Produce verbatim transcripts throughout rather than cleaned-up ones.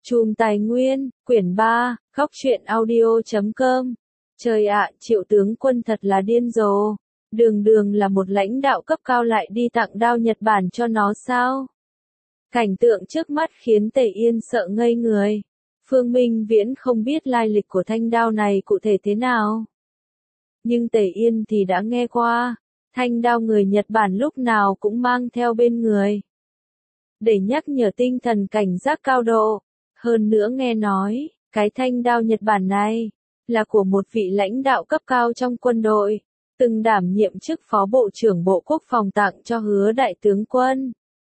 Chùm Tài Nguyên, quyển ba, góc truyện audio chấm com. Trời ạ, Triệu tướng quân thật là điên rồ. Đường đường là một lãnh đạo cấp cao lại đi tặng đao Nhật Bản cho nó sao? Cảnh tượng trước mắt khiến Tề Yên sợ ngây người. Phương Minh Viễn không biết lai lịch của thanh đao này cụ thể thế nào. Nhưng Tề Yên thì đã nghe qua, thanh đao người Nhật Bản lúc nào cũng mang theo bên người. Để nhắc nhở tinh thần cảnh giác cao độ. Hơn nữa nghe nói, cái thanh đao Nhật Bản này, là của một vị lãnh đạo cấp cao trong quân đội, từng đảm nhiệm chức phó bộ trưởng Bộ Quốc phòng tặng cho Hứa đại tướng quân.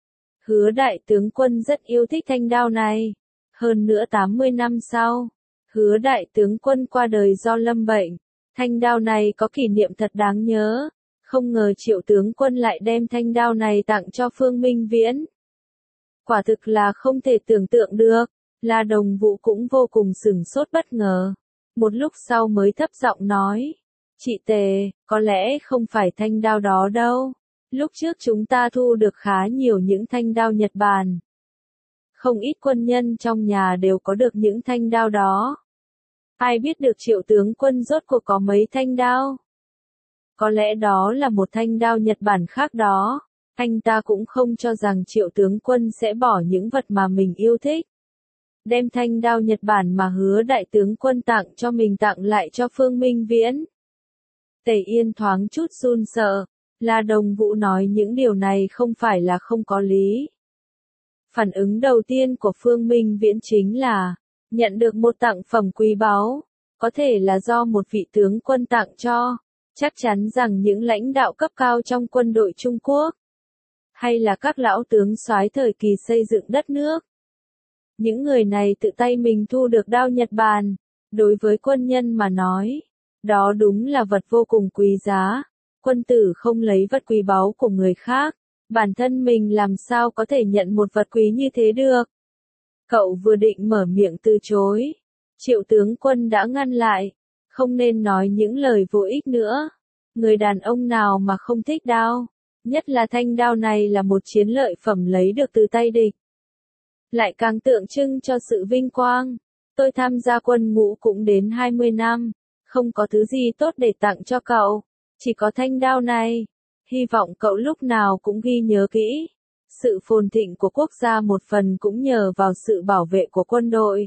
Hứa đại tướng quân rất yêu thích thanh đao này. Hơn nữa tám mươi năm sau, Hứa đại tướng quân qua đời do lâm bệnh. Thanh đao này có kỷ niệm thật đáng nhớ. Không ngờ Triệu tướng quân lại đem thanh đao này tặng cho Phương Minh Viễn. Quả thực là không thể tưởng tượng được. La Đồng Vũ cũng vô cùng sửng sốt bất ngờ. Một lúc sau mới thấp giọng nói. Chị Tề, có lẽ không phải thanh đao đó đâu. Lúc trước chúng ta thu được khá nhiều những thanh đao Nhật Bản. Không ít quân nhân trong nhà đều có được những thanh đao đó. Ai biết được Triệu tướng quân rốt cuộc có mấy thanh đao? Có lẽ đó là một thanh đao Nhật Bản khác đó. Anh ta cũng không cho rằng Triệu tướng quân sẽ bỏ những vật mà mình yêu thích. Đem thanh đao Nhật Bản mà Hứa đại tướng quân tặng cho mình tặng lại cho Phương Minh Viễn. Tề Yên thoáng chút run sợ. La Đồng Vũ nói những điều này không phải là không có lý. Phản ứng đầu tiên của Phương Minh Viễn chính là nhận được một tặng phẩm quý báu, có thể là do một vị tướng quân tặng cho, chắc chắn rằng những lãnh đạo cấp cao trong quân đội Trung Quốc, hay là các lão tướng soái thời kỳ xây dựng đất nước. Những người này tự tay mình thu được đao Nhật Bản, đối với quân nhân mà nói, đó đúng là vật vô cùng quý giá. Quân tử không lấy vật quý báu của người khác, bản thân mình làm sao có thể nhận một vật quý như thế được. Cậu vừa định mở miệng từ chối, Triệu tướng quân đã ngăn lại, không nên nói những lời vô ích nữa. Người đàn ông nào mà không thích đao, nhất là thanh đao này là một chiến lợi phẩm lấy được từ tay địch. Lại càng tượng trưng cho sự vinh quang. Tôi tham gia quân ngũ cũng đến hai mươi năm, không có thứ gì tốt để tặng cho cậu, chỉ có thanh đao này. Hy vọng cậu lúc nào cũng ghi nhớ kỹ. Sự phồn thịnh của quốc gia một phần cũng nhờ vào sự bảo vệ của quân đội.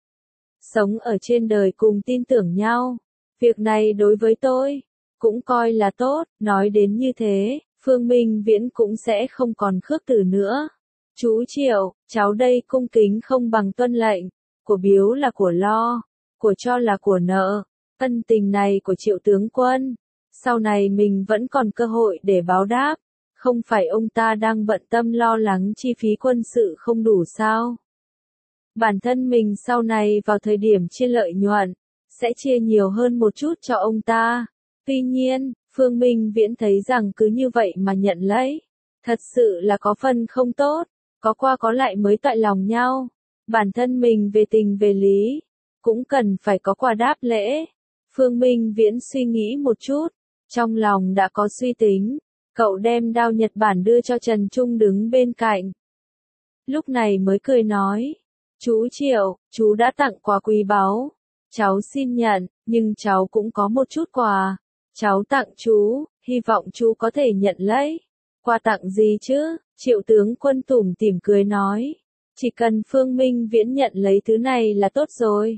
Sống ở trên đời cùng tin tưởng nhau. Việc này đối với tôi, cũng coi là tốt. Nói đến như thế, Phương Minh Viễn cũng sẽ không còn khước từ nữa. Chú Triệu, cháu đây cung kính không bằng tuân lệnh. Của biếu là của lo, của cho là của nợ. Ân tình này của Triệu tướng quân, sau này mình vẫn còn cơ hội để báo đáp. Không phải ông ta đang bận tâm lo lắng chi phí quân sự không đủ sao? Bản thân mình sau này vào thời điểm chia lợi nhuận, sẽ chia nhiều hơn một chút cho ông ta. Tuy nhiên, Phương Minh Viễn thấy rằng cứ như vậy mà nhận lấy, thật sự là có phần không tốt, có qua có lại mới toại lòng nhau. Bản thân mình về tình về lý, cũng cần phải có quà đáp lễ. Phương Minh Viễn suy nghĩ một chút, trong lòng đã có suy tính. Cậu đem đao Nhật Bản đưa cho Trần Trung đứng bên cạnh. Lúc này mới cười nói. Chú Triệu, chú đã tặng quà quý báu. Cháu xin nhận, nhưng cháu cũng có một chút quà. Cháu tặng chú, hy vọng chú có thể nhận lấy. Quà tặng gì chứ? Triệu tướng quân tủm tỉm cười nói. Chỉ cần Phương Minh Viễn nhận lấy thứ này là tốt rồi.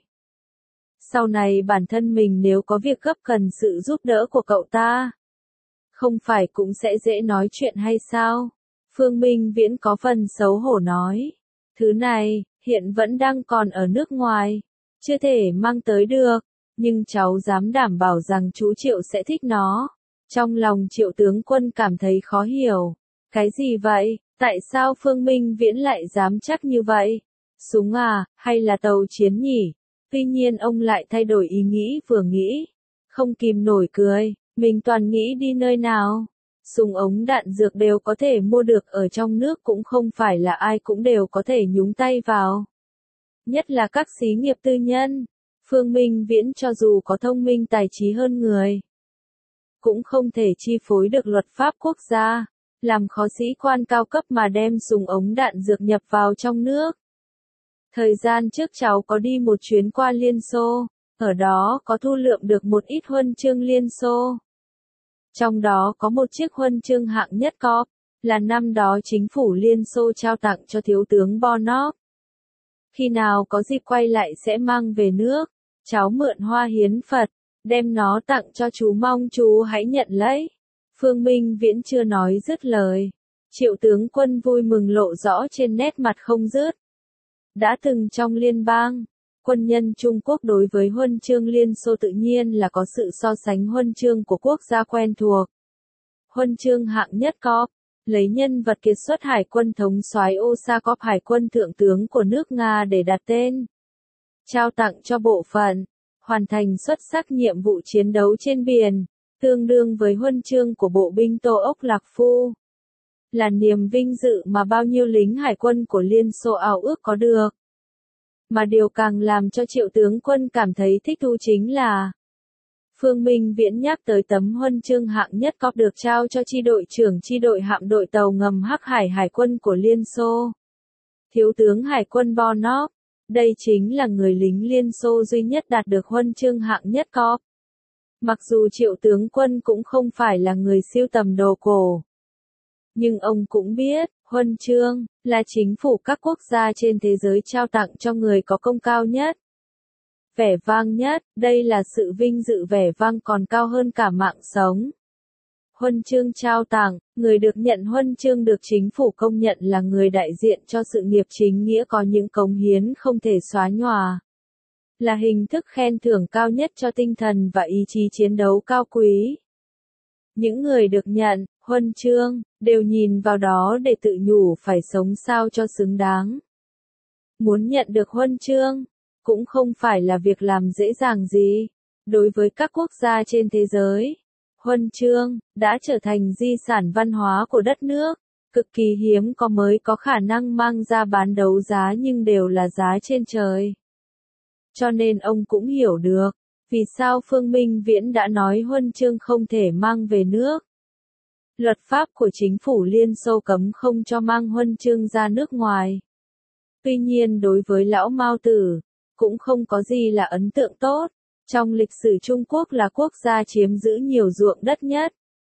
Sau này bản thân mình nếu có việc gấp cần sự giúp đỡ của cậu ta, không phải cũng sẽ dễ nói chuyện hay sao? Phương Minh Viễn có phần xấu hổ nói. Thứ này, hiện vẫn đang còn ở nước ngoài, chưa thể mang tới được, nhưng cháu dám đảm bảo rằng chú Triệu sẽ thích nó. Trong lòng Triệu tướng quân cảm thấy khó hiểu. Cái gì vậy? Tại sao Phương Minh Viễn lại dám chắc như vậy? Súng à, hay là tàu chiến nhỉ? Tuy nhiên ông lại thay đổi ý nghĩ vừa nghĩ, không kìm nổi cười. Mình toàn nghĩ đi nơi nào, súng ống đạn dược đều có thể mua được ở trong nước, cũng không phải là ai cũng đều có thể nhúng tay vào. Nhất là các xí nghiệp tư nhân. Phương Minh Viễn cho dù có thông minh tài trí hơn người, cũng không thể chi phối được luật pháp quốc gia, làm khó sĩ quan cao cấp mà đem súng ống đạn dược nhập vào trong nước. Thời gian trước cháu có đi một chuyến qua Liên Xô, ở đó có thu lượm được một ít huân chương Liên Xô. Trong đó có một chiếc huân chương hạng nhất cóp, là năm đó chính phủ Liên Xô trao tặng cho thiếu tướng Bonov. Khi nào có dịp quay lại sẽ mang về nước, cháu mượn hoa hiến Phật, đem nó tặng cho chú, mong chú hãy nhận lấy. Phương Minh Viễn chưa nói dứt lời. Triệu tướng Quân vui mừng lộ rõ trên nét mặt không dứt. Đã từng trong liên bang, quân nhân Trung Quốc đối với huân chương Liên Xô tự nhiên là có sự so sánh huân chương của quốc gia quen thuộc. Huân chương hạng nhất cóp, lấy nhân vật kiệt xuất hải quân thống soái Osakov hải quân thượng tướng của nước Nga để đặt tên. Trao tặng cho bộ phận, hoàn thành xuất sắc nhiệm vụ chiến đấu trên biển, tương đương với huân chương của bộ binh Tô Ốc Lạc Phu. Là niềm vinh dự mà bao nhiêu lính hải quân của Liên Xô ao ước có được. Mà điều càng làm cho Triệu tướng Quân cảm thấy thích thú chính là Phương Minh Viễn nhắc tới tấm huân chương hạng nhất cóp được trao cho chi đội trưởng chi đội hạm đội tàu ngầm Hắc Hải Hải quân của Liên Xô. Thiếu tướng Hải quân Bonov, đây chính là người lính Liên Xô duy nhất đạt được huân chương hạng nhất cóp. Mặc dù Triệu tướng Quân cũng không phải là người sưu tầm đồ cổ, nhưng ông cũng biết, huân chương là chính phủ các quốc gia trên thế giới trao tặng cho người có công cao nhất, vẻ vang nhất, đây là sự vinh dự vẻ vang còn cao hơn cả mạng sống. Huân chương trao tặng, người được nhận huân chương được chính phủ công nhận là người đại diện cho sự nghiệp chính nghĩa có những cống hiến không thể xóa nhòa. Là hình thức khen thưởng cao nhất cho tinh thần và ý chí chiến đấu cao quý. Những người được nhận huân chương đều nhìn vào đó để tự nhủ phải sống sao cho xứng đáng. Muốn nhận được huân chương cũng không phải là việc làm dễ dàng gì. Đối với các quốc gia trên thế giới, huân chương đã trở thành di sản văn hóa của đất nước, cực kỳ hiếm có mới có khả năng mang ra bán đấu giá nhưng đều là giá trên trời. Cho nên ông cũng hiểu được, vì sao Phương Minh Viễn đã nói huân chương không thể mang về nước. Luật pháp của chính phủ Liên Xô cấm không cho mang huân chương ra nước ngoài. Tuy nhiên đối với lão Mao Tử, cũng không có gì là ấn tượng tốt. Trong lịch sử Trung Quốc là quốc gia chiếm giữ nhiều ruộng đất nhất.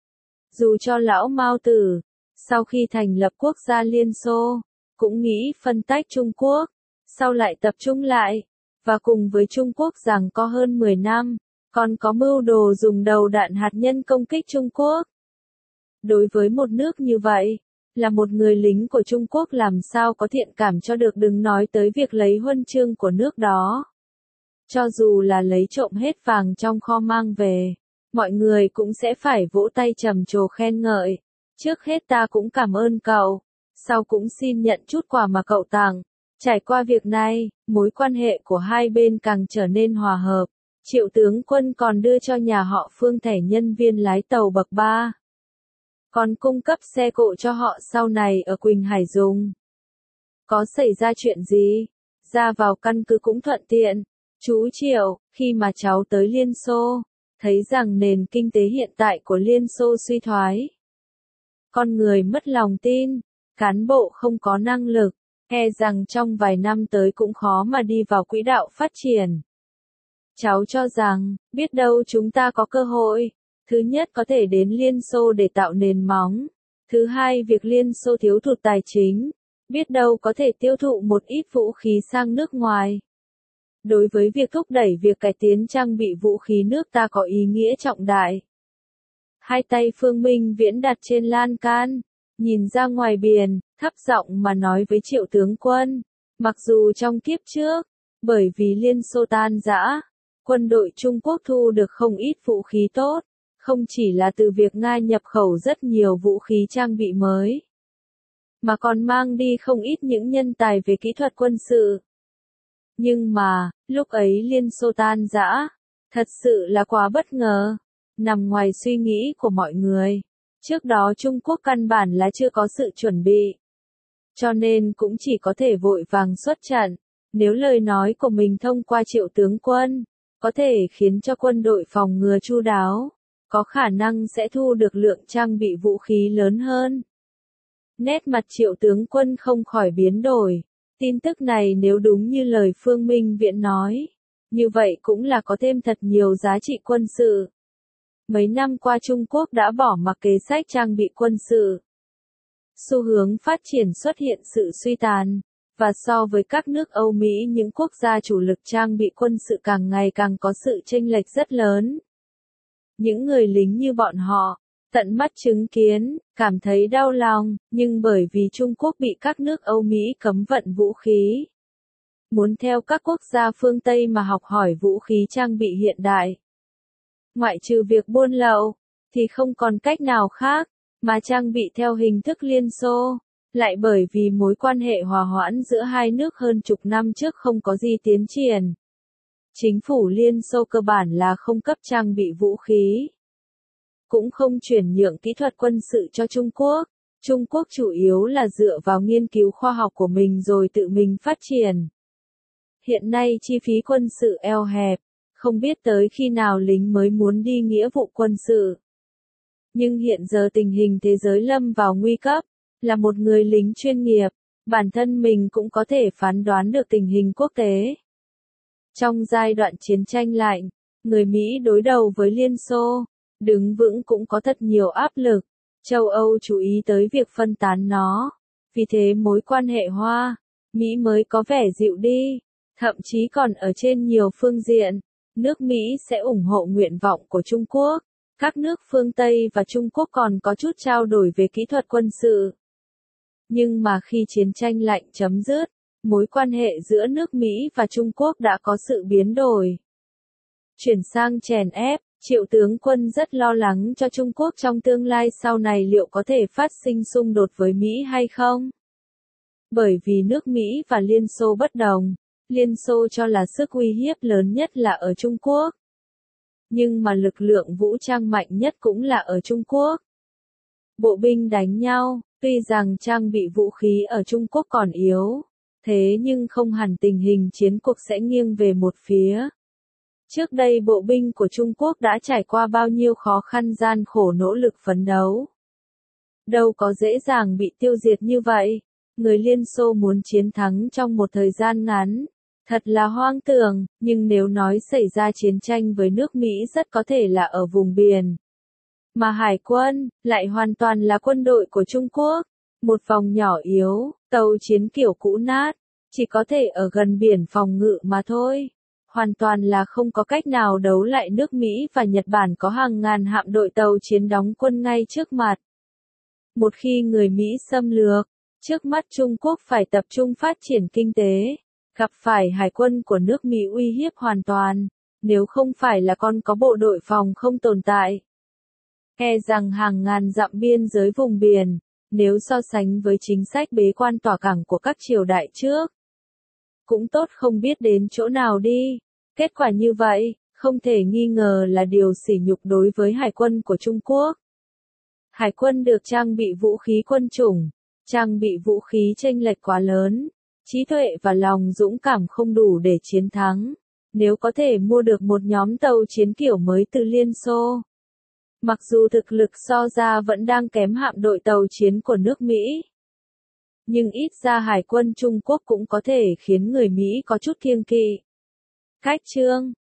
Dù cho lão Mao Tử, sau khi thành lập quốc gia Liên Xô, cũng nghĩ phân tách Trung Quốc, sau lại tập trung lại, và cùng với Trung Quốc rằng có hơn mười năm, còn có mưu đồ dùng đầu đạn hạt nhân công kích Trung Quốc. Đối với một nước như vậy, là một người lính của Trung Quốc làm sao có thiện cảm cho được, đừng nói tới việc lấy huân chương của nước đó. Cho dù là lấy trộm hết vàng trong kho mang về, mọi người cũng sẽ phải vỗ tay trầm trồ khen ngợi. Trước hết ta cũng cảm ơn cậu, sau cũng xin nhận chút quà mà cậu tặng. Trải qua việc này, mối quan hệ của hai bên càng trở nên hòa hợp. Triệu tướng Quân còn đưa cho nhà họ Phương thẻ nhân viên lái tàu bậc ba. Còn cung cấp xe cộ cho họ sau này ở Quỳnh Hải dùng. Có xảy ra chuyện gì? Ra vào căn cứ cũng thuận tiện. Chú Triệu, khi mà cháu tới Liên Xô, thấy rằng nền kinh tế hiện tại của Liên Xô suy thoái. Con người mất lòng tin, cán bộ không có năng lực, e rằng trong vài năm tới cũng khó mà đi vào quỹ đạo phát triển. Cháu cho rằng, biết đâu chúng ta có cơ hội. Thứ nhất có thể đến Liên Xô để tạo nền móng. Thứ hai việc Liên Xô thiếu hụt tài chính. Biết đâu có thể tiêu thụ một ít vũ khí sang nước ngoài. Đối với việc thúc đẩy việc cải tiến trang bị vũ khí nước ta có ý nghĩa trọng đại. Hai tay Phương Minh Viễn đặt trên lan can, nhìn ra ngoài biển, thấp giọng mà nói với Triệu tướng Quân. Mặc dù trong kiếp trước, bởi vì Liên Xô tan rã, quân đội Trung Quốc thu được không ít vũ khí tốt, không chỉ là từ việc Nga nhập khẩu rất nhiều vũ khí trang bị mới, mà còn mang đi không ít những nhân tài về kỹ thuật quân sự. Nhưng mà, lúc ấy Liên Xô tan rã, thật sự là quá bất ngờ, nằm ngoài suy nghĩ của mọi người. Trước đó Trung Quốc căn bản là chưa có sự chuẩn bị, cho nên cũng chỉ có thể vội vàng xuất trận. Nếu lời nói của mình thông qua Triệu tướng Quân, có thể khiến cho quân đội phòng ngừa chu đáo, có khả năng sẽ thu được lượng trang bị vũ khí lớn hơn. Nét mặt Triệu tướng Quân không khỏi biến đổi. Tin tức này nếu đúng như lời Phương Minh Viễn nói, như vậy cũng là có thêm thật nhiều giá trị quân sự. Mấy năm qua Trung Quốc đã bỏ mặc kế sách trang bị quân sự. Xu hướng phát triển xuất hiện sự suy tàn, và so với các nước Âu Mỹ, những quốc gia chủ lực trang bị quân sự càng ngày càng có sự chênh lệch rất lớn. Những người lính như bọn họ, tận mắt chứng kiến, cảm thấy đau lòng, nhưng bởi vì Trung Quốc bị các nước Âu Mỹ cấm vận vũ khí. Muốn theo các quốc gia phương Tây mà học hỏi vũ khí trang bị hiện đại. Ngoại trừ việc buôn lậu, thì không còn cách nào khác, mà trang bị theo hình thức Liên Xô. Lại bởi vì mối quan hệ hòa hoãn giữa hai nước hơn chục năm trước không có gì tiến triển. Chính phủ Liên Xô cơ bản là không cấp trang bị vũ khí. Cũng không chuyển nhượng kỹ thuật quân sự cho Trung Quốc. Trung Quốc chủ yếu là dựa vào nghiên cứu khoa học của mình rồi tự mình phát triển. Hiện nay chi phí quân sự eo hẹp, không biết tới khi nào lính mới muốn đi nghĩa vụ quân sự. Nhưng hiện giờ tình hình thế giới lâm vào nguy cấp, là một người lính chuyên nghiệp, bản thân mình cũng có thể phán đoán được tình hình quốc tế. Trong giai đoạn chiến tranh lạnh, người Mỹ đối đầu với Liên Xô, đứng vững cũng có thật nhiều áp lực. Châu Âu chú ý tới việc phân tán nó. Vì thế mối quan hệ Hoa, Mỹ mới có vẻ dịu đi. Thậm chí còn ở trên nhiều phương diện, nước Mỹ sẽ ủng hộ nguyện vọng của Trung Quốc. Các nước phương Tây và Trung Quốc còn có chút trao đổi về kỹ thuật quân sự. Nhưng mà khi chiến tranh lạnh chấm dứt, mối quan hệ giữa nước Mỹ và Trung Quốc đã có sự biến đổi. Chuyển sang chèn ép, Triệu tướng Quân rất lo lắng cho Trung Quốc trong tương lai sau này liệu có thể phát sinh xung đột với Mỹ hay không. Bởi vì nước Mỹ và Liên Xô bất đồng, Liên Xô cho là sức uy hiếp lớn nhất là ở Trung Quốc. Nhưng mà lực lượng vũ trang mạnh nhất cũng là ở Trung Quốc. Bộ binh đánh nhau, tuy rằng trang bị vũ khí ở Trung Quốc còn yếu, thế nhưng không hẳn tình hình chiến cuộc sẽ nghiêng về một phía. Trước đây bộ binh của Trung Quốc đã trải qua bao nhiêu khó khăn gian khổ nỗ lực phấn đấu. Đâu có dễ dàng bị tiêu diệt như vậy. Người Liên Xô muốn chiến thắng trong một thời gian ngắn. Thật là hoang tưởng, nhưng nếu nói xảy ra chiến tranh với nước Mỹ rất có thể là ở vùng biển. Mà hải quân, lại hoàn toàn là quân đội của Trung Quốc. Một vòng nhỏ yếu, tàu chiến kiểu cũ nát, chỉ có thể ở gần biển phòng ngự mà thôi. Hoàn toàn là không có cách nào đấu lại nước Mỹ và Nhật Bản có hàng ngàn hạm đội tàu chiến đóng quân ngay trước mặt. Một khi người Mỹ xâm lược, trước mắt Trung Quốc phải tập trung phát triển kinh tế, gặp phải hải quân của nước Mỹ uy hiếp hoàn toàn, nếu không phải là con có bộ đội phòng không tồn tại. E rằng hàng ngàn dặm biên giới vùng biển, nếu so sánh với chính sách bế quan tỏa cảng của các triều đại trước, cũng tốt không biết đến chỗ nào đi. Kết quả như vậy, không thể nghi ngờ là điều sỉ nhục đối với hải quân của Trung Quốc. Hải quân được trang bị vũ khí quân chủng, trang bị vũ khí chênh lệch quá lớn, trí tuệ và lòng dũng cảm không đủ để chiến thắng. Nếu có thể mua được một nhóm tàu chiến kiểu mới từ Liên Xô, mặc dù thực lực so ra vẫn đang kém hạm đội tàu chiến của nước Mỹ, nhưng ít ra hải quân Trung Quốc cũng có thể khiến người Mỹ có chút kiêng kỵ. Cách chương